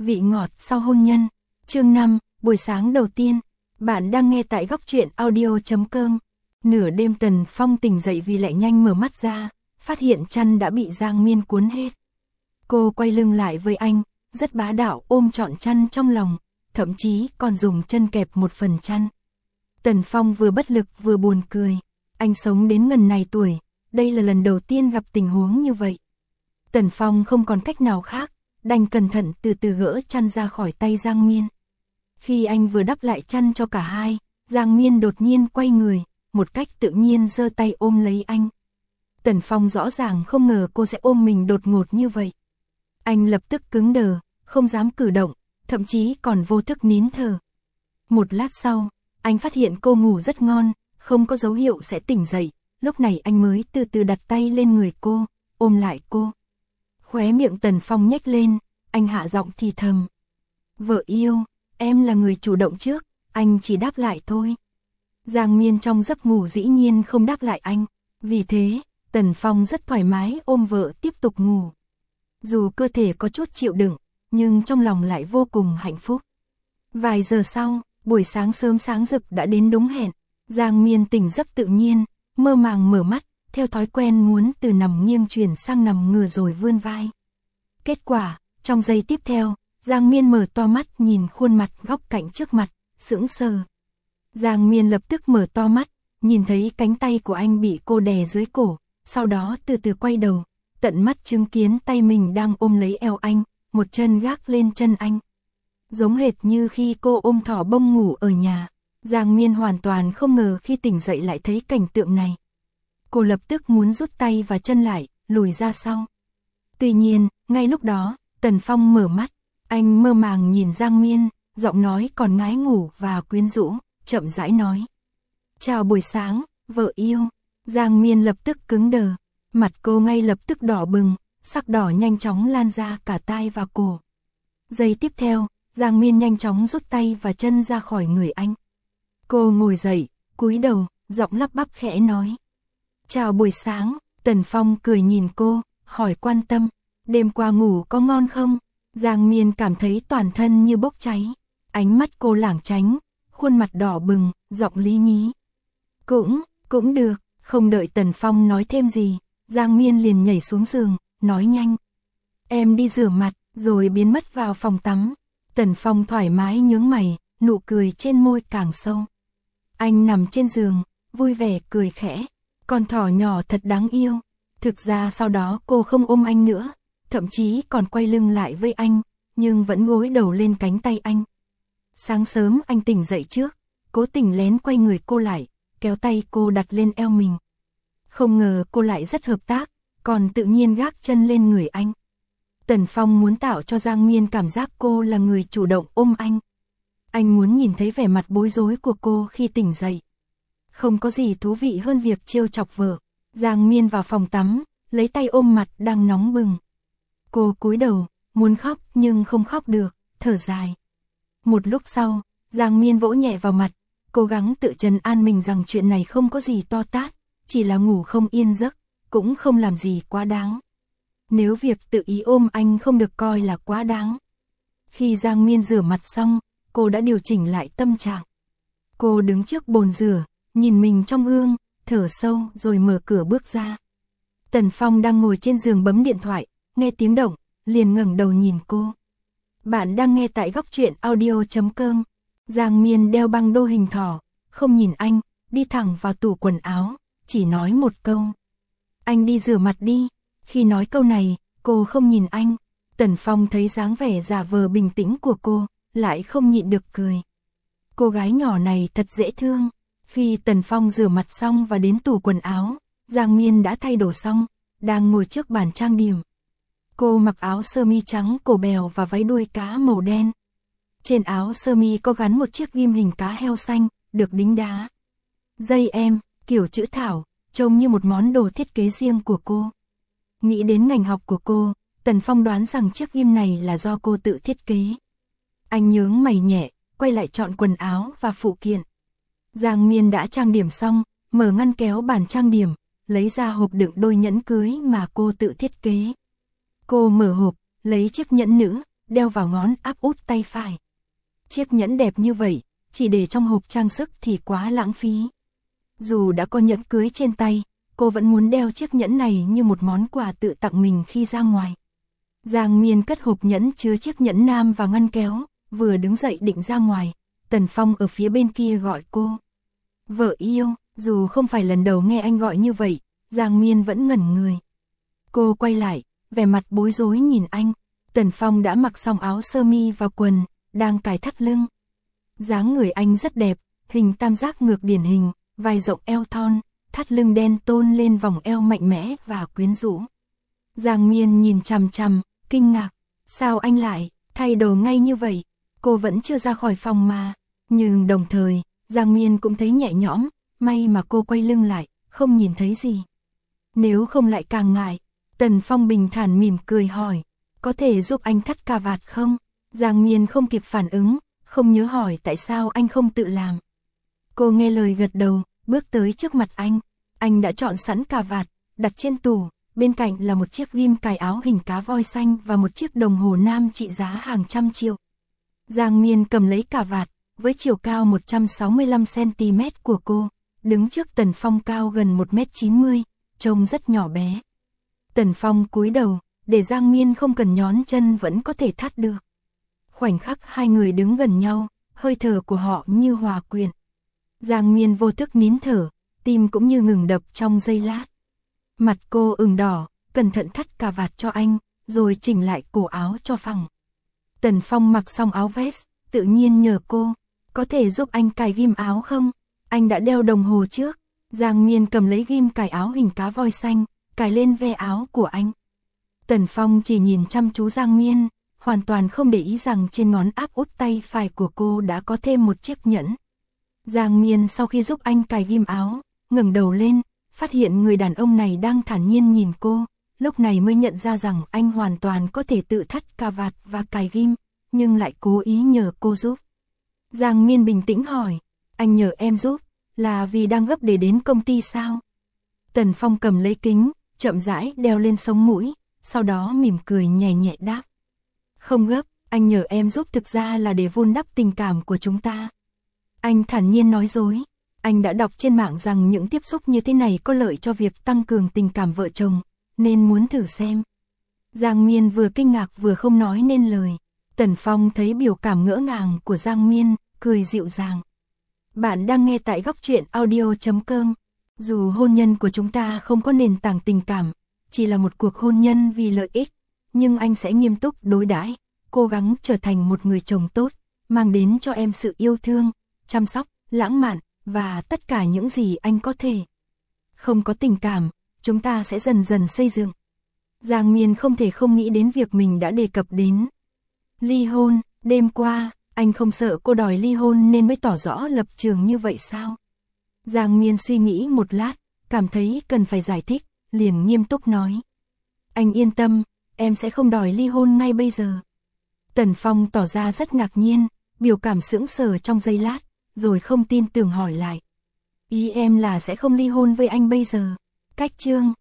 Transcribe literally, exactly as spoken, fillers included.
vị ngọt sau hôn nhân. Chương năm, buổi sáng đầu tiên. Bạn đang nghe tại góc truyện audio chấm com. Nửa đêm Tần Phong tỉnh dậy vì lại nhanh mở mắt ra, phát hiện chăn đã bị Giang Miên cuốn hết. Cô quay lưng lại với anh, rất bá đạo ôm trọn chăn trong lòng, thậm chí còn dùng chân kẹp một phần chăn. Tần Phong vừa bất lực vừa buồn cười, anh sống đến ngần này tuổi, đây là lần đầu tiên gặp tình huống như vậy. Tần Phong không còn cách nào khác, đành cẩn thận từ từ gỡ chăn ra khỏi tay Giang Miên. Khi anh vừa đắp lại chăn cho cả hai, Giang Miên đột nhiên quay người, một cách tự nhiên giơ tay ôm lấy anh. Tần Phong rõ ràng không ngờ cô sẽ ôm mình đột ngột như vậy. Anh lập tức cứng đờ, không dám cử động, thậm chí còn vô thức nín thở. Một lát sau, anh phát hiện cô ngủ rất ngon, không có dấu hiệu sẽ tỉnh dậy, lúc này anh mới từ từ đặt tay lên người cô, ôm lại cô. Khóe miệng Tần Phong nhếch lên, anh hạ giọng thì thầm. Vợ yêu, em là người chủ động trước, anh chỉ đáp lại thôi. Giang Miên trong giấc ngủ dĩ nhiên không đáp lại anh, vì thế, Tần Phong rất thoải mái ôm vợ tiếp tục ngủ. Dù cơ thể có chút chịu đựng, nhưng trong lòng lại vô cùng hạnh phúc. Vài giờ sau, buổi sáng sớm sáng rực đã đến đúng hẹn, Giang Miên tỉnh giấc tự nhiên, mơ màng mở mắt, theo thói quen muốn từ nằm nghiêng chuyển sang nằm ngửa rồi vươn vai. Kết quả, trong giây tiếp theo, Giang Miên mở to mắt nhìn khuôn mặt góc cạnh trước mặt, sững sờ. Giang Miên lập tức mở to mắt, nhìn thấy cánh tay của anh bị cô đè dưới cổ, sau đó từ từ quay đầu, tận mắt chứng kiến tay mình đang ôm lấy eo anh, một chân gác lên chân anh. Giống hệt như khi cô ôm thỏ bông ngủ ở nhà, Giang Miên hoàn toàn không ngờ khi tỉnh dậy lại thấy cảnh tượng này. Cô lập tức muốn rút tay và chân lại, lùi ra sau. Tuy nhiên, ngay lúc đó, Tần Phong mở mắt, anh mơ màng nhìn Giang Miên, giọng nói còn ngái ngủ và quyến rũ, chậm rãi nói. Chào buổi sáng, vợ yêu. Giang Miên lập tức cứng đờ, mặt cô ngay lập tức đỏ bừng, sắc đỏ nhanh chóng lan ra cả tai và cổ. Giây tiếp theo, Giang Miên nhanh chóng rút tay và chân ra khỏi người anh. Cô ngồi dậy, cúi đầu, giọng lắp bắp khẽ nói. Chào buổi sáng. Tần Phong cười nhìn cô, hỏi quan tâm. Đêm qua ngủ có ngon không? Giang Miên cảm thấy toàn thân như bốc cháy. Ánh mắt cô lảng tránh, khuôn mặt đỏ bừng, giọng lý nhí. Cũng, cũng được. Không đợi Tần Phong nói thêm gì, Giang Miên liền nhảy xuống giường, nói nhanh. Em đi rửa mặt, rồi biến mất vào phòng tắm. Tần Phong thoải mái nhướng mày, nụ cười trên môi càng sâu. Anh nằm trên giường, vui vẻ cười khẽ. Con thỏ nhỏ thật đáng yêu. Thực ra sau đó cô không ôm anh nữa, thậm chí còn quay lưng lại với anh, nhưng vẫn gối đầu lên cánh tay anh. Sáng sớm anh tỉnh dậy trước, cố tình lén quay người cô lại, kéo tay cô đặt lên eo mình. Không ngờ cô lại rất hợp tác, còn tự nhiên gác chân lên người anh. Tần Phong muốn tạo cho Giang Miên cảm giác cô là người chủ động ôm anh. Anh muốn nhìn thấy vẻ mặt bối rối của cô khi tỉnh dậy. Không có gì thú vị hơn việc trêu chọc vợ. Giang Miên vào phòng tắm, lấy tay ôm mặt đang nóng bừng. Cô cúi đầu, muốn khóc nhưng không khóc được, thở dài. Một lúc sau, Giang Miên vỗ nhẹ vào mặt, cố gắng tự trấn an mình rằng chuyện này không có gì to tát, chỉ là ngủ không yên giấc, cũng không làm gì quá đáng. Nếu việc tự ý ôm anh không được coi là quá đáng. Khi Giang Miên rửa mặt xong, cô đã điều chỉnh lại tâm trạng. Cô đứng trước bồn rửa, nhìn mình trong gương, thở sâu rồi mở cửa bước ra. Tần Phong đang ngồi trên giường bấm điện thoại, nghe tiếng động, liền ngẩng đầu nhìn cô. Bạn đang nghe tại góc truyện audio chấm com. Giang Miên đeo băng đô hình thỏ, không nhìn anh, đi thẳng vào tủ quần áo, chỉ nói một câu. Anh đi rửa mặt đi. Khi nói câu này, cô không nhìn anh. Tần Phong thấy dáng vẻ giả vờ bình tĩnh của cô, lại không nhịn được cười. Cô gái nhỏ này thật dễ thương. Khi Tần Phong rửa mặt xong và đến tủ quần áo, Giang Miên đã thay đồ xong, đang ngồi trước bàn trang điểm. Cô mặc áo sơ mi trắng cổ bèo và váy đuôi cá màu đen. Trên áo sơ mi có gắn một chiếc ghim hình cá heo xanh, được đính đá. Dây em, kiểu chữ thảo, trông như một món đồ thiết kế riêng của cô. Nghĩ đến ngành học của cô, Tần Phong đoán rằng chiếc ghim này là do cô tự thiết kế. Anh nhướng mày nhẹ, quay lại chọn quần áo và phụ kiện. Giang Miên đã trang điểm xong, mở ngăn kéo bàn trang điểm, lấy ra hộp đựng đôi nhẫn cưới mà cô tự thiết kế. Cô mở hộp, lấy chiếc nhẫn nữ, đeo vào ngón áp út tay phải. Chiếc nhẫn đẹp như vậy, chỉ để trong hộp trang sức thì quá lãng phí. Dù đã có nhẫn cưới trên tay, cô vẫn muốn đeo chiếc nhẫn này như một món quà tự tặng mình khi ra ngoài. Giang Miên cất hộp nhẫn chứa chiếc nhẫn nam vào ngăn kéo, vừa đứng dậy định ra ngoài, Tần Phong ở phía bên kia gọi cô. Vợ yêu, dù không phải lần đầu nghe anh gọi như vậy, Giang Miên vẫn ngẩn người. Cô quay lại, vẻ mặt bối rối nhìn anh. Tần Phong đã mặc xong áo sơ mi và quần, đang cài thắt lưng. Dáng người anh rất đẹp, hình tam giác ngược điển hình, vai rộng eo thon, thắt lưng đen tôn lên vòng eo mạnh mẽ và quyến rũ. Giang Miên nhìn chằm chằm, kinh ngạc, sao anh lại thay đồ ngay như vậy? Cô vẫn chưa ra khỏi phòng mà. Nhưng đồng thời, Giang Miên cũng thấy nhẹ nhõm, may mà cô quay lưng lại, không nhìn thấy gì. Nếu không lại càng ngại. Tần Phong bình thản mỉm cười hỏi, có thể giúp anh thắt cà vạt không? Giang Miên không kịp phản ứng, không nhớ hỏi tại sao anh không tự làm. Cô nghe lời gật đầu, bước tới trước mặt anh. Anh đã chọn sẵn cà vạt, đặt trên tủ, bên cạnh là một chiếc ghim cài áo hình cá voi xanh và một chiếc đồng hồ nam trị giá hàng trăm triệu. Giang Miên cầm lấy cà vạt, với chiều cao một trăm sáu mươi lăm xăng ti mét của cô, đứng trước Tần Phong cao gần một mét chín mươi, trông rất nhỏ bé. Tần Phong cúi đầu, để Giang Miên không cần nhón chân vẫn có thể thắt được. Khoảnh khắc hai người đứng gần nhau, hơi thở của họ như hòa quyện. Giang Miên vô thức nín thở, tim cũng như ngừng đập trong giây lát. Mặt cô ửng đỏ, cẩn thận thắt cà vạt cho anh, rồi chỉnh lại cổ áo cho phẳng. Tần Phong mặc xong áo vest, tự nhiên nhờ cô, có thể giúp anh cài ghim áo không? Anh đã đeo đồng hồ trước. Giang Miên cầm lấy ghim cài áo hình cá voi xanh, cài lên ve áo của anh. Tần Phong chỉ nhìn chăm chú Giang Miên, hoàn toàn không để ý rằng trên ngón áp út tay phải của cô đã có thêm một chiếc nhẫn. Giang Miên sau khi giúp anh cài ghim áo, ngẩng đầu lên, phát hiện người đàn ông này đang thản nhiên nhìn cô, lúc này mới nhận ra rằng anh hoàn toàn có thể tự thắt cà vạt và cài ghim, nhưng lại cố ý nhờ cô giúp. Giang Miên bình tĩnh hỏi, anh nhờ em giúp, là vì đang gấp để đến công ty sao? Tần Phong cầm lấy kính, chậm rãi đeo lên sống mũi, sau đó mỉm cười nhẹ nhẹ đáp. Không gấp, anh nhờ em giúp thực ra là để vun đắp tình cảm của chúng ta. Anh thản nhiên nói dối, anh đã đọc trên mạng rằng những tiếp xúc như thế này có lợi cho việc tăng cường tình cảm vợ chồng, nên muốn thử xem. Giang Miên vừa kinh ngạc vừa không nói nên lời. Tần Phong thấy biểu cảm ngỡ ngàng của Giang Miên, cười dịu dàng. Bạn đang nghe tại góc truyện audio chấm com. Dù hôn nhân của chúng ta không có nền tảng tình cảm, chỉ là một cuộc hôn nhân vì lợi ích, nhưng anh sẽ nghiêm túc đối đãi, cố gắng trở thành một người chồng tốt, mang đến cho em sự yêu thương, chăm sóc, lãng mạn, và tất cả những gì anh có thể. Không có tình cảm, chúng ta sẽ dần dần xây dựng. Giang Miên không thể không nghĩ đến việc mình đã đề cập đến. Ly hôn, đêm qua, anh không sợ cô đòi ly hôn nên mới tỏ rõ lập trường như vậy sao? Giang Miên suy nghĩ một lát, cảm thấy cần phải giải thích, liền nghiêm túc nói. Anh yên tâm, em sẽ không đòi ly hôn ngay bây giờ. Tần Phong tỏ ra rất ngạc nhiên, biểu cảm sững sờ trong giây lát, rồi không tin tưởng hỏi lại. Ý em là sẽ không ly hôn với anh bây giờ. Cách chương